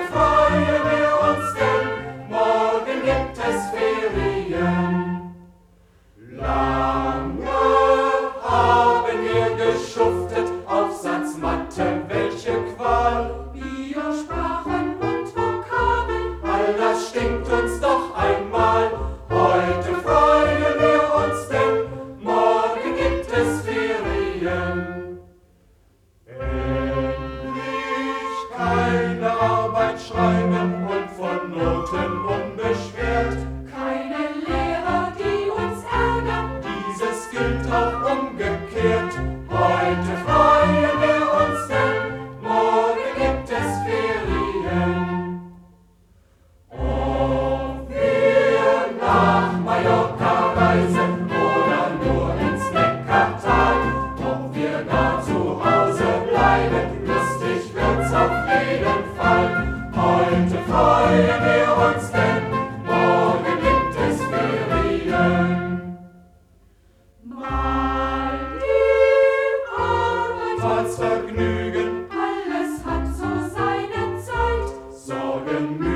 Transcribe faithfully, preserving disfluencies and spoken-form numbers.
freuen wir uns, denn morgen gibt es Ferien. Lange haben wir geschuftet, Aufsatz, Mathe, welche Qual. Bio, Sprachen und Vokabeln, all das stinkt uns doch einmal. Heute freuen wir uns, denn morgen gibt es Ferien. Endlich keine Arbeit schreiben und von Noten unbeschwert. Keine Lehrer, die uns ärgern, dieses gilt auch umgekehrt. Heute freuen wir uns, denn morgen gibt es Ferien. Ob wir nach Mallorca reisen oder nur ins Neckartal, ob wir gar zu Hause bleiben, lustig wird's auf jeden Fall. Heute freuen wir uns, denn morgen gibt es Ferien. Mal die Arbeit, mal's Vergnügen, alles hat so seine Zeit. Sorgen